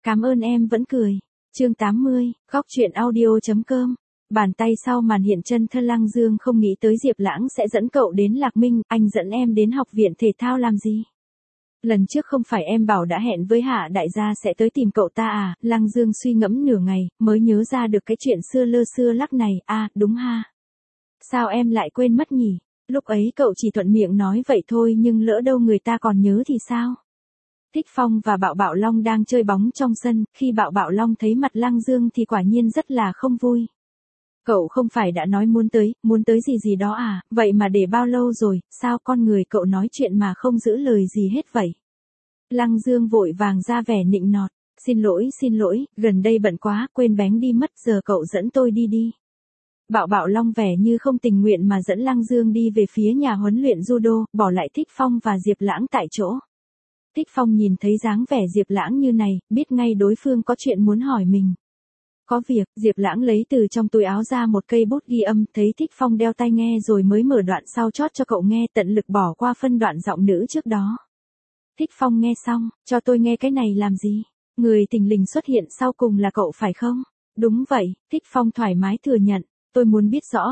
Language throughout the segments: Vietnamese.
Cảm ơn em vẫn cười. Chương 80, góc truyện audio.com. Bàn tay sau màn hiện chân thân Lăng Dương không nghĩ tới Diệp Lãng sẽ dẫn cậu đến Lạc Minh, anh dẫn em đến học viện thể thao làm gì? Lần trước không phải em bảo đã hẹn với Hạ đại gia sẽ tới tìm cậu ta à? Lăng Dương suy ngẫm nửa ngày, mới nhớ ra được cái chuyện xưa lơ xưa lắc này, à, đúng ha. Sao em lại quên mất nhỉ? Lúc ấy cậu chỉ thuận miệng nói vậy thôi nhưng lỡ đâu người ta còn nhớ thì sao? Thích Phong và Bạo Bạo Long đang chơi bóng trong sân, khi Bạo Bạo Long thấy mặt Lăng Dương thì quả nhiên rất là không vui. Cậu không phải đã nói muốn tới gì đó à, vậy mà để bao lâu rồi, sao con người cậu nói chuyện mà không giữ lời gì hết vậy? Lăng Dương vội vàng ra vẻ nịnh nọt, xin lỗi, gần đây bận quá, quên bén đi mất, giờ cậu dẫn tôi đi đi. Bạo Bạo Long vẻ như không tình nguyện mà dẫn Lăng Dương đi về phía nhà huấn luyện judo, bỏ lại Thích Phong và Diệp Lãng tại chỗ. Thích Phong nhìn thấy dáng vẻ Diệp Lãng như này, biết ngay đối phương có chuyện muốn hỏi mình. Có việc, Diệp Lãng lấy từ trong túi áo ra một cây bút ghi âm, thấy Thích Phong đeo tai nghe rồi mới mở đoạn sau chót cho cậu nghe, tận lực bỏ qua phân đoạn giọng nữ trước đó. Thích Phong nghe xong, cho tôi nghe cái này làm gì? Người thình lình xuất hiện sau cùng là cậu phải không? Đúng vậy, Thích Phong thoải mái thừa nhận, tôi muốn biết rõ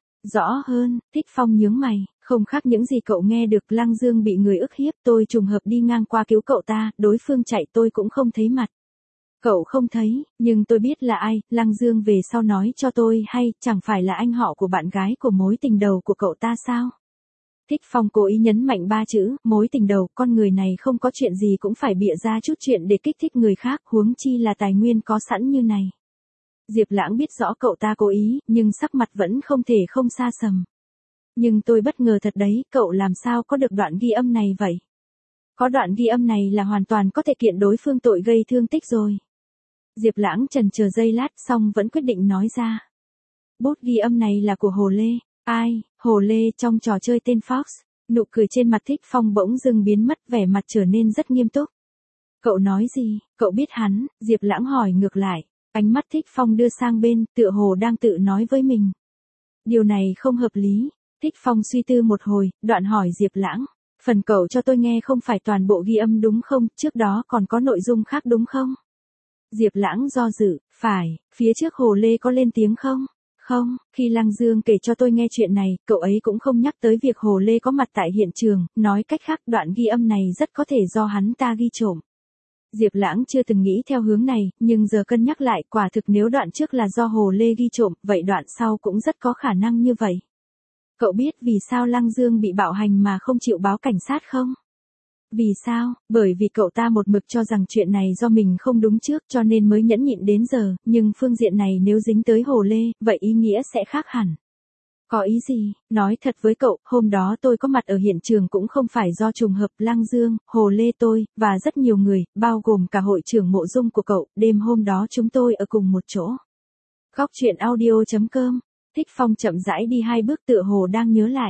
hơn, Thích Phong nhướng mày, không khác những gì cậu nghe được. Lăng Dương bị người ức hiếp, tôi trùng hợp đi ngang qua cứu cậu ta, đối phương chạy tôi cũng không thấy mặt. Cậu không thấy, nhưng tôi biết là ai. Lăng Dương về sau nói cho tôi hay, chẳng phải là anh họ của bạn gái của mối tình đầu của cậu ta sao? Thích Phong cố ý nhấn mạnh 3 chữ, mối tình đầu, con người này không có chuyện gì cũng phải bịa ra chút chuyện để kích thích người khác, huống chi là tài nguyên có sẵn như này. Diệp Lãng biết rõ cậu ta cố ý, nhưng sắc mặt vẫn không thể không xa sầm. Nhưng tôi bất ngờ thật đấy, cậu làm sao có được đoạn ghi âm này vậy? Có đoạn ghi âm này là hoàn toàn có thể kiện đối phương tội gây thương tích rồi. Diệp Lãng chần chờ giây lát xong vẫn quyết định nói ra. Bút ghi âm này là của Hồ Lê. Ai? Hồ Lê trong trò chơi tên Fox. Nụ cười trên mặt Thích Phong bỗng dưng biến mất, vẻ mặt trở nên rất nghiêm túc. Cậu nói gì? Cậu biết hắn? Diệp Lãng hỏi ngược lại. Ánh mắt Thích Phong đưa sang bên, tựa hồ đang tự nói với mình. Điều này không hợp lý. Thích Phong suy tư một hồi, đoạn hỏi Diệp Lãng. Phần cậu cho tôi nghe không phải toàn bộ ghi âm đúng không? Trước đó còn có nội dung khác đúng không? Diệp Lãng do dự, phải, phía trước Hồ Lê có lên tiếng không? Không, khi Lăng Dương kể cho tôi nghe chuyện này, cậu ấy cũng không nhắc tới việc Hồ Lê có mặt tại hiện trường, nói cách khác đoạn ghi âm này rất có thể do hắn ta ghi trộm. Diệp Lãng chưa từng nghĩ theo hướng này, nhưng giờ cân nhắc lại, quả thực nếu đoạn trước là do Hồ Lê ghi trộm, vậy đoạn sau cũng rất có khả năng như vậy. Cậu biết vì sao Lăng Dương bị bạo hành mà không chịu báo cảnh sát không? Vì sao? Bởi vì cậu ta một mực cho rằng chuyện này do mình không đúng trước cho nên mới nhẫn nhịn đến giờ, nhưng phương diện này nếu dính tới Hồ Lê, vậy ý nghĩa sẽ khác hẳn. Có ý gì? Nói thật với cậu, hôm đó tôi có mặt ở hiện trường cũng không phải do trùng hợp. Lăng Dương, Hồ Lê tôi, và rất nhiều người, bao gồm cả hội trưởng Mộ Dung của cậu, đêm hôm đó chúng tôi ở cùng một chỗ. Góc truyện audio.com. Thích Phong chậm rãi đi 2 bước tựa hồ đang nhớ lại.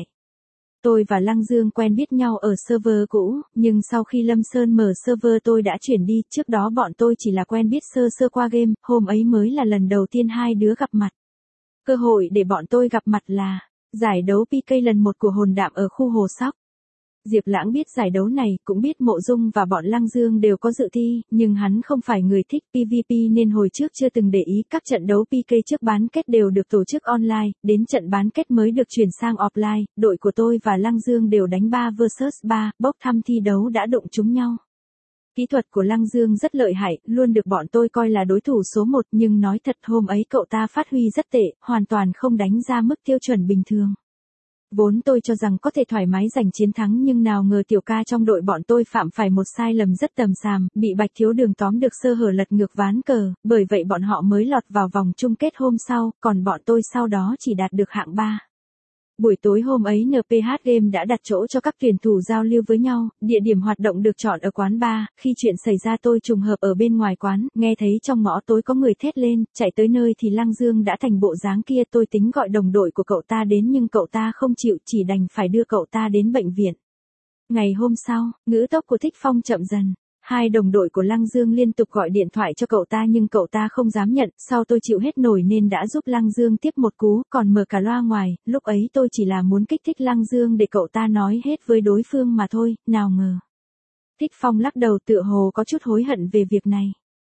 Tôi và Lăng Dương quen biết nhau ở server cũ, nhưng sau khi Lâm Sơn mở server tôi đã chuyển đi, trước đó bọn tôi chỉ là quen biết sơ sơ qua game, hôm ấy mới là lần đầu tiên hai đứa gặp mặt. Cơ hội để bọn tôi gặp mặt là giải đấu PK lần 1 của Hồn Đạm ở khu Hồ Sóc. Diệp Lãng biết giải đấu này, cũng biết Mộ Dung và bọn Lăng Dương đều có dự thi, nhưng hắn không phải người thích PvP nên hồi trước chưa từng để ý. Các trận đấu PK trước bán kết đều được tổ chức online, đến trận bán kết mới được chuyển sang offline. Đội của tôi và Lăng Dương đều đánh 3 vs 3, bốc thăm thi đấu đã đụng trúng nhau. Kỹ thuật của Lăng Dương rất lợi hại, luôn được bọn tôi coi là đối thủ số 1, nhưng nói thật hôm ấy cậu ta phát huy rất tệ, hoàn toàn không đánh ra mức tiêu chuẩn bình thường. Vốn tôi cho rằng có thể thoải mái giành chiến thắng nhưng nào ngờ tiểu ca trong đội bọn tôi phạm phải một sai lầm rất tầm xàm, bị Bạch Thiếu Đường tóm được sơ hở lật ngược ván cờ, bởi vậy bọn họ mới lọt vào vòng chung kết hôm sau, còn bọn tôi sau đó chỉ đạt được hạng 3. Buổi tối hôm ấy NPH Game đã đặt chỗ cho các tuyển thủ giao lưu với nhau, địa điểm hoạt động được chọn ở quán bar, khi chuyện xảy ra tôi trùng hợp ở bên ngoài quán, nghe thấy trong ngõ tối có người thét lên, chạy tới nơi thì Lăng Dương đã thành bộ dáng kia. Tôi tính gọi đồng đội của cậu ta đến nhưng cậu ta không chịu, chỉ đành phải đưa cậu ta đến bệnh viện. Ngày hôm sau, ngữ tốc của Thích Phong chậm dần. 2 đồng đội của Lăng Dương liên tục gọi điện thoại cho cậu ta nhưng cậu ta không dám nhận, sau tôi chịu hết nổi nên đã giúp Lăng Dương tiếp một cú, còn mở cả loa ngoài, lúc ấy tôi chỉ là muốn kích thích Lăng Dương để cậu ta nói hết với đối phương mà thôi, nào ngờ. Thích Phong lắc đầu tựa hồ có chút hối hận về việc này.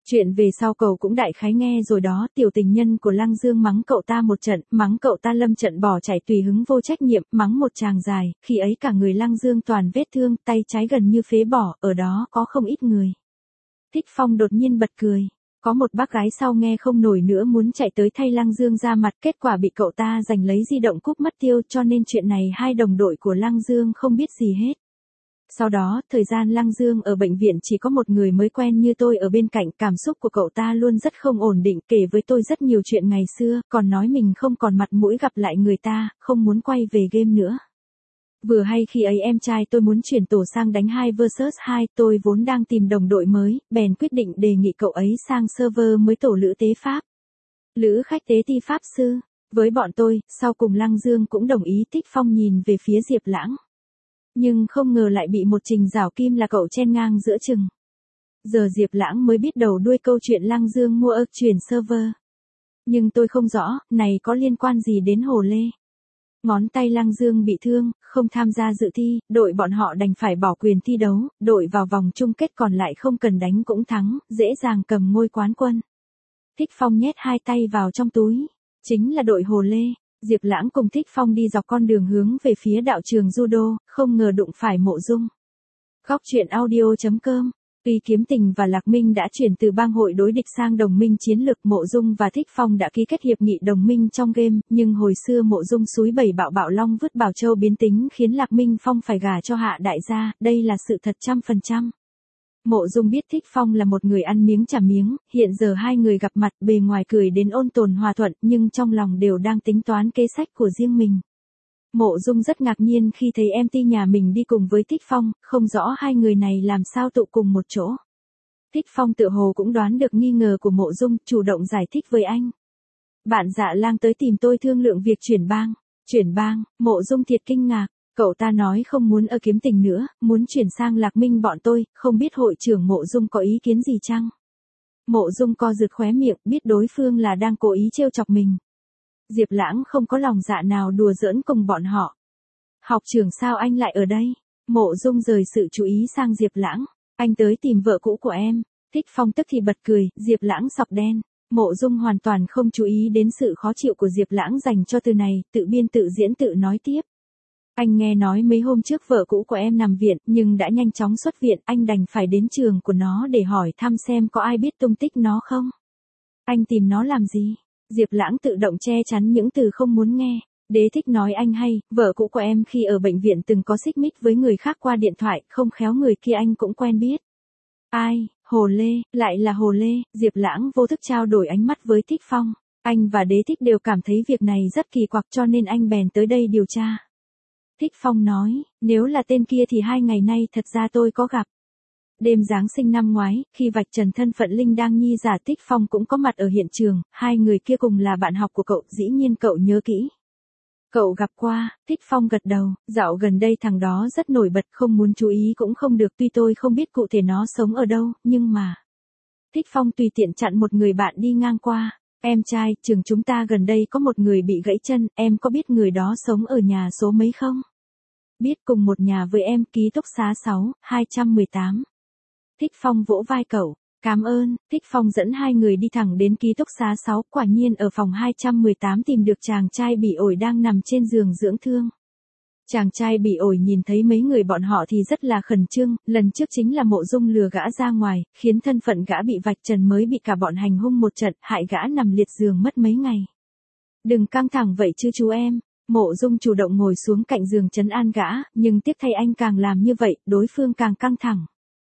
Chuyện về sau cậu cũng đại khái nghe rồi đó, tiểu tình nhân của Lăng Dương mắng cậu ta một trận, mắng cậu ta lâm trận bỏ chạy tùy hứng vô trách nhiệm, mắng một tràng dài, khi ấy cả người Lăng Dương toàn vết thương, tay trái gần như phế bỏ, ở đó có không ít người. Thích Phong đột nhiên bật cười. Có một bác gái sau nghe không nổi nữa muốn chạy tới thay Lăng Dương ra mặt, kết quả bị cậu ta giành lấy di động cúp mất tiêu, cho nên chuyện này hai đồng đội của Lăng Dương không biết gì hết. Sau đó, thời gian Lăng Dương ở bệnh viện chỉ có một người mới quen như tôi ở bên cạnh, cảm xúc của cậu ta luôn rất không ổn định, kể với tôi rất nhiều chuyện ngày xưa, còn nói mình không còn mặt mũi gặp lại người ta, không muốn quay về game nữa. Vừa hay khi ấy em trai tôi muốn chuyển tổ sang đánh 2 vs 2, tôi vốn đang tìm đồng đội mới, bèn quyết định đề nghị cậu ấy sang server mới tổ lữ tế pháp. Lữ khách tế ti pháp sư. Với bọn tôi, sau cùng Lăng Dương cũng đồng ý. Thích Phong nhìn về phía Diệp Lãng. Nhưng không ngờ lại bị một Trình Giảo Kim là cậu chen ngang giữa chừng. Giờ Diệp Lãng mới biết đầu đuôi câu chuyện Lăng Dương mua chuyển server. Nhưng tôi không rõ, này có liên quan gì đến Hồ Lê. Ngón tay Lăng Dương bị thương, không tham gia dự thi, đội bọn họ đành phải bỏ quyền thi đấu, đội vào vòng chung kết còn lại không cần đánh cũng thắng, dễ dàng cầm ngôi quán quân. Thích Phong nhét hai tay vào trong túi, chính là đội Hồ Lê. Diệp Lãng cùng Thích Phong đi dọc con đường hướng về phía đạo trường judo, không ngờ đụng phải Mộ Dung. Góc truyện audio.com. Tuy Kiếm Tình và Lạc Minh đã chuyển từ bang hội đối địch sang đồng minh chiến lược, Mộ Dung và Thích Phong đã ký kết hiệp nghị đồng minh trong game, nhưng hồi xưa Mộ Dung xúi bẩy Bạo Long vứt Bảo Châu biến tính khiến Lạc Minh Phong phải gả cho Hạ đại gia, đây là sự thật 100%. Mộ Dung biết Thích Phong là một người ăn miếng trả miếng, hiện giờ hai người gặp mặt bề ngoài cười đến ôn tồn hòa thuận nhưng trong lòng đều đang tính toán kế sách của riêng mình. Mộ Dung rất ngạc nhiên khi thấy em ti nhà mình đi cùng với Thích Phong, không rõ hai người này làm sao tụ cùng một chỗ. Thích Phong tựa hồ cũng đoán được nghi ngờ của Mộ Dung, chủ động giải thích với anh. Bạn Dạ Lang tới tìm tôi thương lượng việc chuyển bang. Chuyển bang? Mộ Dung thiệt kinh ngạc. Cậu ta nói không muốn ở Kiếm Tình nữa, muốn chuyển sang Lạc Minh bọn tôi, không biết hội trưởng Mộ Dung có ý kiến gì chăng? Mộ Dung co giật khóe miệng, biết đối phương là đang cố ý trêu chọc mình. Diệp Lãng không có lòng dạ nào đùa giỡn cùng bọn họ. Học trưởng sao anh lại ở đây? Mộ Dung rời sự chú ý sang Diệp Lãng. Anh tới tìm vợ cũ của em. Thích Phong tức thì bật cười, Diệp Lãng sọc đen. Mộ Dung hoàn toàn không chú ý đến sự khó chịu của Diệp Lãng dành cho từ này, tự biên tự diễn tự nói tiếp. Anh nghe nói mấy hôm trước vợ cũ của em nằm viện, nhưng đã nhanh chóng xuất viện, anh đành phải đến trường của nó để hỏi thăm xem có ai biết tung tích nó không. Anh tìm nó làm gì? Diệp Lãng tự động che chắn những từ không muốn nghe. Đế thích nói anh hay, vợ cũ của em khi ở bệnh viện từng có xích mích với người khác qua điện thoại, không khéo người kia anh cũng quen biết. Ai? Hồ Lê, lại là Hồ Lê. Diệp Lãng vô thức trao đổi ánh mắt với Thích Phong. Anh và Đế thích đều cảm thấy việc này rất kỳ quặc cho nên anh bèn tới đây điều tra. Thích Phong nói, nếu là tên kia thì 2 ngày nay thật ra tôi có gặp. Đêm Giáng sinh năm ngoái, khi vạch trần thân phận Linh Đang Nhi giả, Thích Phong cũng có mặt ở hiện trường, hai người kia cùng là bạn học của cậu, dĩ nhiên cậu nhớ kỹ. Cậu gặp qua. Thích Phong gật đầu, dạo gần đây thằng đó rất nổi bật, không muốn chú ý cũng không được, tuy tôi không biết cụ thể nó sống ở đâu, nhưng mà. Thích Phong tùy tiện chặn một người bạn đi ngang qua. Em trai, trường chúng ta gần đây có một người bị gãy chân, em có biết người đó sống ở nhà số mấy không? Biết, cùng một nhà với em, ký túc xá 6, 218. Thích Phong vỗ vai cậu, cảm ơn. Thích Phong dẫn hai người đi thẳng đến ký túc xá 6, quả nhiên ở phòng 218 tìm được chàng trai bị ổi đang nằm trên giường dưỡng thương. Chàng trai bị ổi nhìn thấy mấy người bọn họ thì rất là khẩn trương, lần trước chính là Mộ Dung lừa gã ra ngoài, khiến thân phận gã bị vạch trần mới bị cả bọn hành hung một trận, hại gã nằm liệt giường mất mấy ngày. Đừng căng thẳng vậy chứ chú em. Mộ Dung chủ động ngồi xuống cạnh giường trấn an gã, nhưng tiếc thay anh càng làm như vậy, đối phương càng căng thẳng.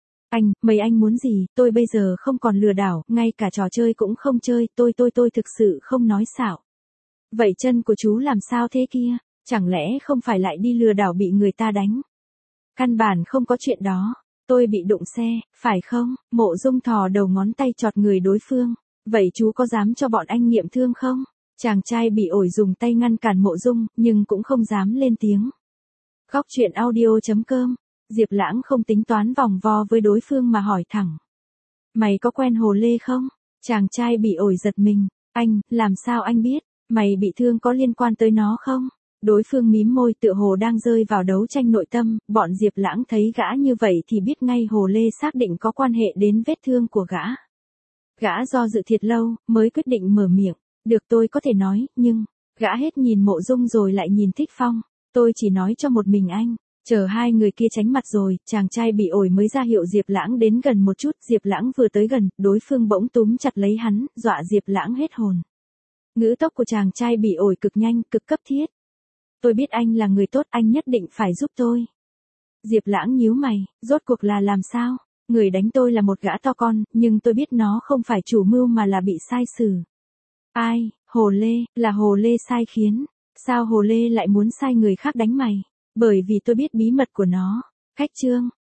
Mấy anh muốn gì, tôi bây giờ không còn lừa đảo, ngay cả trò chơi cũng không chơi, tôi thực sự không nói xạo. Vậy chân của chú làm sao thế kia? Chẳng lẽ không phải lại đi lừa đảo bị người ta đánh? Căn bản không có chuyện đó, tôi bị đụng xe, phải không? Mộ Dung thò đầu ngón tay chọt người đối phương. Vậy chú có dám cho bọn anh nghiệm thương không? Chàng trai bị ổi dùng tay ngăn cản Mộ Dung, nhưng cũng không dám lên tiếng. Góc truyện audio.com. Diệp Lãng không tính toán vòng vo với đối phương mà hỏi thẳng. Mày có quen Hồ Lê không? Chàng trai bị ổi giật mình. Anh, làm sao anh biết? Mày bị thương có liên quan tới nó không? Đối phương mím môi tựa hồ đang rơi vào đấu tranh nội tâm, bọn Diệp Lãng thấy gã như vậy thì biết ngay Hồ Lê xác định có quan hệ đến vết thương của gã. Gã do dự thiệt lâu, mới quyết định mở miệng. Được tôi có thể nói, nhưng, gã hết nhìn Mộ Dung rồi lại nhìn Thích Phong. Tôi chỉ nói cho một mình anh. Chờ hai người kia tránh mặt rồi, chàng trai bị ổi mới ra hiệu Diệp Lãng đến gần một chút. Diệp Lãng vừa tới gần, đối phương bỗng túm chặt lấy hắn, dọa Diệp Lãng hết hồn. Ngữ tốc của chàng trai bị ổi cực nhanh, cực cấp thiết. Tôi biết anh là người tốt, anh nhất định phải giúp tôi. Diệp Lãng nhíu mày, rốt cuộc là làm sao? Người đánh tôi là một gã to con, nhưng tôi biết nó không phải chủ mưu mà là bị sai xử. Ai, Hồ Lê, là Hồ Lê sai khiến. Sao Hồ Lê lại muốn sai người khác đánh mày? Bởi vì tôi biết bí mật của nó. Khách trương,